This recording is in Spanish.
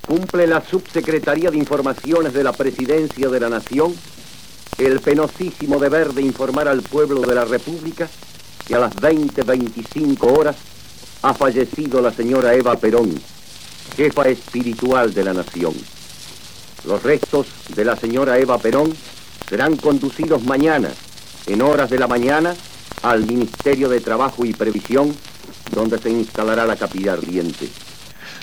Cumple la Subsecretaría de Informaciones de la Presidencia de la Nación el penosísimo deber de informar al pueblo de la República que a las 20:25 horas ha fallecido la señora Eva Perón, jefa espiritual de la nación. Los restos de la señora Eva Perón serán conducidos mañana, en horas de la mañana, al Ministerio de Trabajo y Previsión, donde se instalará la capilla ardiente.